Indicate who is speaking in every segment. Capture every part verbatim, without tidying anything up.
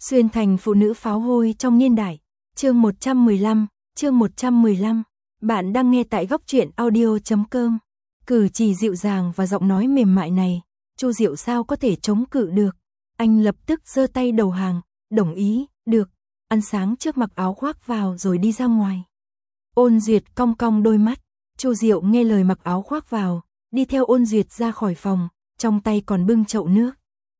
Speaker 1: Xuyên thành phụ nữ pháo hôi trong niên đại. Chương một trăm mười lăm, chương một trăm mười lăm. Bạn đang nghe tại góc truyện audio chấm com. Cử chỉ dịu dàng và giọng nói mềm mại này, Chu Diệu sao có thể chống cự được. Anh lập tức giơ tay đầu hàng, đồng ý, được. Ăn sáng trước mặc áo khoác vào rồi đi ra ngoài. Ôn Duyệt cong cong đôi mắt. Chu Diệu nghe lời mặc áo khoác vào, đi theo Ôn Duyệt ra khỏi phòng, trong tay còn bưng chậu nước.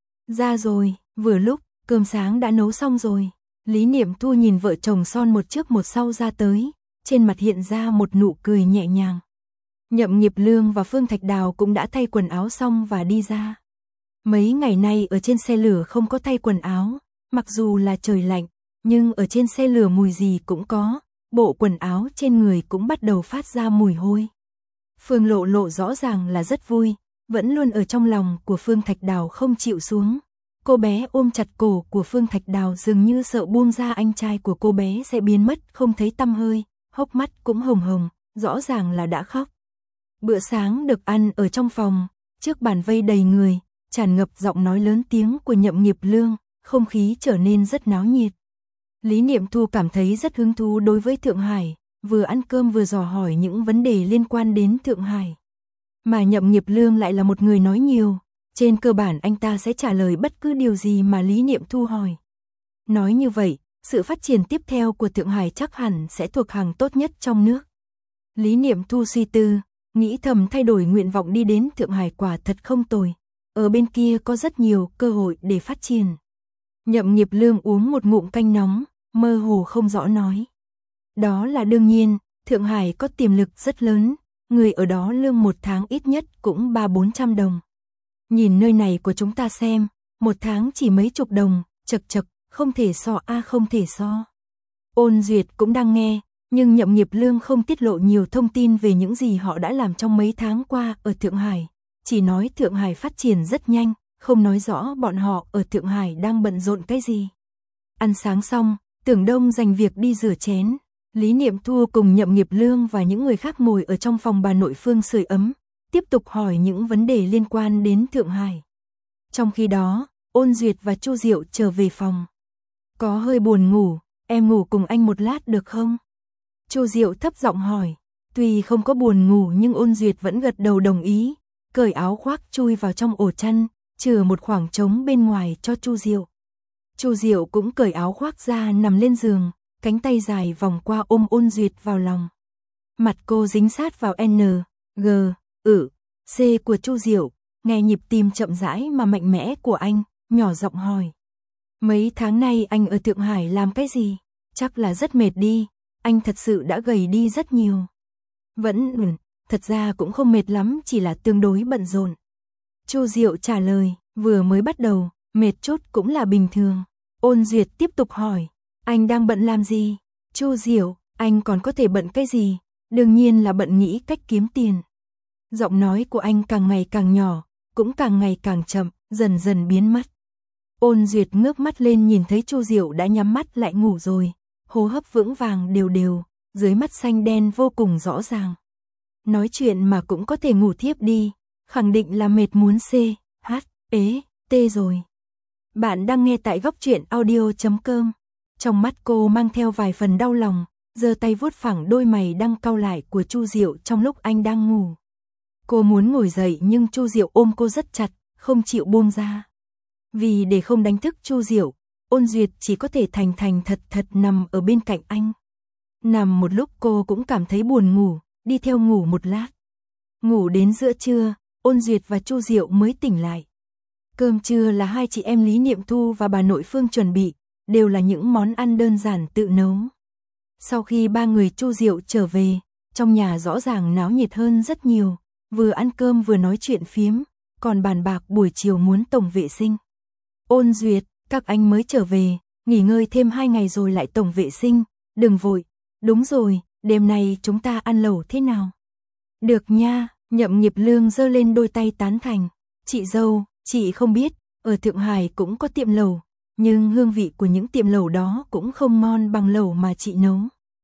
Speaker 1: Ra rồi, vừa lúc, cơm sáng đã nấu xong rồi. Lý Niệm Thu nhìn vợ chồng son một trước một sau ra tới, trên mặt hiện ra một nụ cười nhẹ nhàng. Nhậm Nghiệp Lương và Phương Thạch Đào cũng đã thay quần áo xong và đi ra. Mấy ngày nay ở trên xe lửa không có thay quần áo, mặc dù là trời lạnh, nhưng ở trên xe lửa mùi gì cũng có, bộ quần áo trên người cũng bắt đầu phát ra mùi hôi. Phương Lộ Lộ rõ ràng là rất vui, vẫn luôn ở trong lòng của Phương Thạch Đào không chịu xuống. Cô bé ôm chặt cổ của Phương Thạch Đào dường như sợ buông ra anh trai của cô bé sẽ biến mất không thấy tăm hơi, hốc mắt cũng hồng hồng, rõ ràng là đã khóc. Bữa sáng được ăn ở trong phòng, trước bàn vây đầy người, tràn ngập giọng nói lớn tiếng của Nhậm Nghiệp Lương, không khí trở nên rất náo nhiệt. Lý Niệm Thu cảm thấy rất hứng thú đối với Thượng Hải, vừa ăn cơm vừa dò hỏi những vấn đề liên quan đến Thượng Hải. Mà Nhậm Nghiệp Lương lại là một người nói nhiều, trên cơ bản anh ta sẽ trả lời bất cứ điều gì mà Lý Niệm Thu hỏi. Nói như vậy, sự phát triển tiếp theo của Thượng Hải chắc hẳn sẽ thuộc hàng tốt nhất trong nước. Lý Niệm Thu suy tư, nghĩ thầm thay đổi nguyện vọng đi đến Thượng Hải quả thật không tồi. Ở bên kia có rất nhiều cơ hội để phát triển. Nhậm Nghiệp Lương uống một ngụm canh nóng, mơ hồ không rõ nói. Đó là đương nhiên, Thượng Hải có tiềm lực rất lớn, người ở đó lương một tháng ít nhất cũng ba bốn trăm đồng. Nhìn nơi này của chúng ta xem, một tháng chỉ mấy chục đồng, chật chật, không thể so a không thể so. Ôn Duyệt cũng đang nghe, nhưng Nhậm Nghiệp Lương không tiết lộ nhiều thông tin về những gì họ đã làm trong mấy tháng qua ở Thượng Hải, chỉ nói Thượng Hải phát triển rất nhanh, không nói rõ bọn họ ở Thượng Hải đang bận rộn cái gì. Ăn sáng xong, Tưởng Đông dành việc đi rửa chén, Lý Niệm Thu cùng Nhậm Nghiệp Lương và những người khác ngồi ở trong phòng bà nội Phương sưởi ấm, tiếp tục hỏi những vấn đề liên quan đến Thượng Hải. Trong khi đó, Ôn Duyệt và Chu Diệu trở về phòng. Có hơi buồn ngủ, em ngủ cùng anh một lát được không? Chu Diệu thấp giọng hỏi, tuy không có buồn ngủ nhưng Ôn Duyệt vẫn gật đầu đồng ý, cởi áo khoác chui vào trong ổ chăn, chừa một khoảng trống bên ngoài cho Chu Diệu. Chu Diệu cũng cởi áo khoác ra nằm lên giường, cánh tay dài vòng qua ôm Ôn Duyệt vào lòng. Mặt cô dính sát vào N, G, ử, C của Chu Diệu, nghe nhịp tim chậm rãi mà mạnh mẽ của anh, nhỏ giọng hỏi. Mấy tháng nay anh ở Thượng Hải làm cái gì? Chắc là rất mệt đi, anh thật sự đã gầy đi rất nhiều. Vẫn, ừ, thật ra cũng không mệt lắm, chỉ là tương đối bận rộn. Chu Diệu trả lời, vừa mới bắt đầu, mệt chút cũng là bình thường. Ôn Duyệt tiếp tục hỏi, anh đang bận làm gì? Chu Diệu, anh còn có thể bận cái gì? Đương nhiên là bận nghĩ cách kiếm tiền. Giọng nói của anh càng ngày càng nhỏ, cũng càng ngày càng chậm, dần dần biến mất. Ôn Duyệt ngước mắt lên nhìn thấy Chu Diệu đã nhắm mắt lại ngủ rồi, hô hấp vững vàng đều đều, dưới mắt xanh đen vô cùng rõ ràng. Nói chuyện mà cũng có thể ngủ thiếp đi, khẳng định là mệt muốn C, H, ế, T rồi. Bạn đang nghe tại góc truyện audio chấm com. Trong mắt cô mang theo vài phần đau lòng, giơ tay vuốt phẳng đôi mày đang cau lại của Chu Diệu trong lúc anh đang ngủ. Cô muốn ngồi dậy nhưng Chu Diệu ôm cô rất chặt, không chịu buông ra. Vì để không đánh thức Chu Diệu, Ôn Duyệt chỉ có thể thành thành thật thật nằm ở bên cạnh anh. Nằm một lúc cô cũng cảm thấy buồn ngủ, đi theo ngủ một lát. Ngủ đến giữa trưa, Ôn Duyệt và Chu Diệu mới tỉnh lại. Cơm trưa là hai chị em Lý Niệm Thu và bà nội Phương chuẩn bị, đều là những món ăn đơn giản tự nấu. Sau khi ba người Chu Diệu trở về, trong nhà rõ ràng náo nhiệt hơn rất nhiều, vừa ăn cơm vừa nói chuyện phiếm, còn bàn bạc buổi chiều muốn tổng vệ sinh. Ôn Duyệt, các anh mới trở về, nghỉ ngơi thêm hai ngày rồi lại tổng vệ sinh, đừng vội. Đúng rồi, đêm nay chúng ta ăn lẩu thế nào? Được nha, Nhậm Nghiệp Lương giơ lên đôi tay tán thành. Chị dâu, chị không biết, ở Thượng Hải cũng có tiệm lẩu, nhưng hương vị của những tiệm lẩu đó cũng không ngon bằng lẩu mà chị nấu.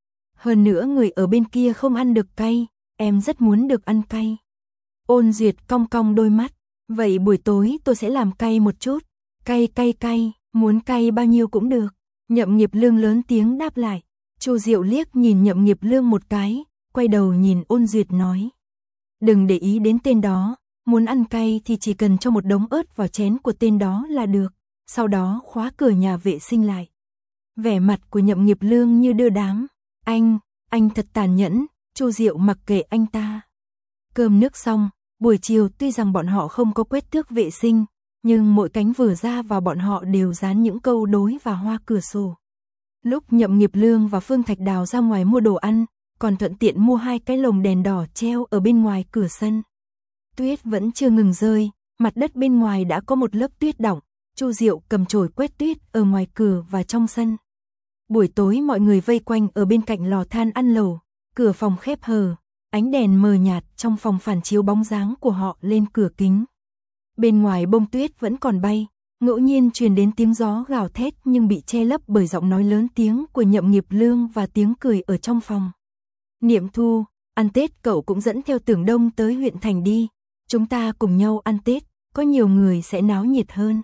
Speaker 1: Hơn nữa người ở bên kia không ăn được cay, em rất muốn được ăn cay. Ôn Duyệt cong cong đôi mắt, vậy buổi tối tôi sẽ làm cay một chút. Cay cay cay, Muốn cay bao nhiêu cũng được. Nhậm Nghiệp Lương lớn tiếng đáp lại. Chu Diệu liếc nhìn Nhậm Nghiệp Lương một cái, quay đầu nhìn Ôn Duyệt nói. Đừng để ý đến tên đó, muốn ăn cay thì chỉ cần cho một đống ớt vào chén của tên đó là được, sau đó khóa cửa nhà vệ sinh lại. Vẻ mặt của Nhậm Nghiệp Lương như đưa đám. Anh, anh thật tàn nhẫn. Chu Diệu mặc kệ anh ta. Cơm nước xong, buổi chiều tuy rằng bọn họ không có quét tước vệ sinh, nhưng mỗi cánh vừa ra vào bọn họ đều dán những câu đối và hoa cửa sổ. Lúc Nhậm Nghiệp Lương và Phương Thạch Đào ra ngoài mua đồ ăn, còn thuận tiện mua hai cái lồng đèn đỏ treo ở bên ngoài cửa sân. Tuyết vẫn chưa ngừng rơi, mặt đất bên ngoài đã có một lớp tuyết đọng. Chu Diệu cầm chổi quét tuyết ở ngoài cửa và trong sân. Buổi tối mọi người vây quanh ở bên cạnh lò than ăn lẩu, cửa phòng khép hờ, ánh đèn mờ nhạt trong phòng phản chiếu bóng dáng của họ lên cửa kính. Bên ngoài bông tuyết vẫn còn bay, ngẫu nhiên truyền đến tiếng gió gào thét nhưng bị che lấp bởi giọng nói lớn tiếng của Nhậm Nghiệp Lương và tiếng cười ở trong phòng. Niệm Thu, ăn Tết cậu cũng dẫn theo Tưởng Đông tới huyện thành đi, chúng ta cùng nhau ăn Tết, có nhiều người sẽ náo nhiệt hơn.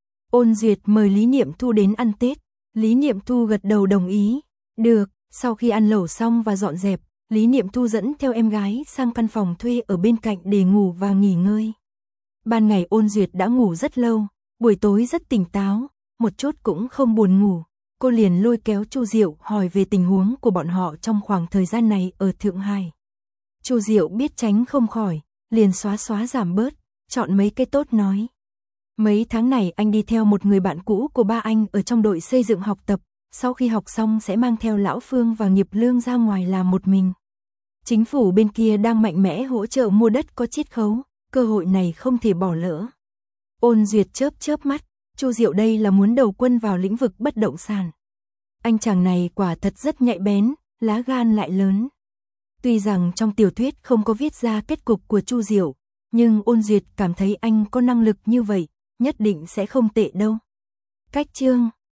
Speaker 1: Ôn Duyệt mời Lý Niệm Thu đến ăn Tết, Lý Niệm Thu gật đầu đồng ý. Được, sau khi ăn lẩu xong và dọn dẹp, Lý Niệm Thu dẫn theo em gái sang căn phòng thuê ở bên cạnh để ngủ và nghỉ ngơi. Ban ngày Ôn Duyệt đã ngủ rất lâu, buổi tối rất tỉnh táo, một chút cũng không buồn ngủ. Cô liền lôi kéo Chu Diệu hỏi về tình huống của bọn họ trong khoảng thời gian này ở Thượng Hải. Chu Diệu biết tránh không khỏi, liền xóa xóa giảm bớt, chọn mấy cái tốt nói. Mấy tháng này anh đi theo một người bạn cũ của ba anh ở trong đội xây dựng học tập, sau khi học xong sẽ mang theo Lão Phương và Nghiệp Lương ra ngoài làm một mình. Chính phủ bên kia đang mạnh mẽ hỗ trợ mua đất có chiết khấu, cơ hội này không thể bỏ lỡ. Ôn Duyệt chớp chớp mắt, Chu Diệu đây là muốn đầu quân vào lĩnh vực bất động sản. Anh chàng này quả thật rất nhạy bén, lá gan lại lớn. Tuy rằng trong tiểu thuyết không có viết ra kết cục của Chu Diệu, nhưng Ôn Duyệt cảm thấy anh có năng lực như vậy, nhất định sẽ không tệ đâu. Cách chương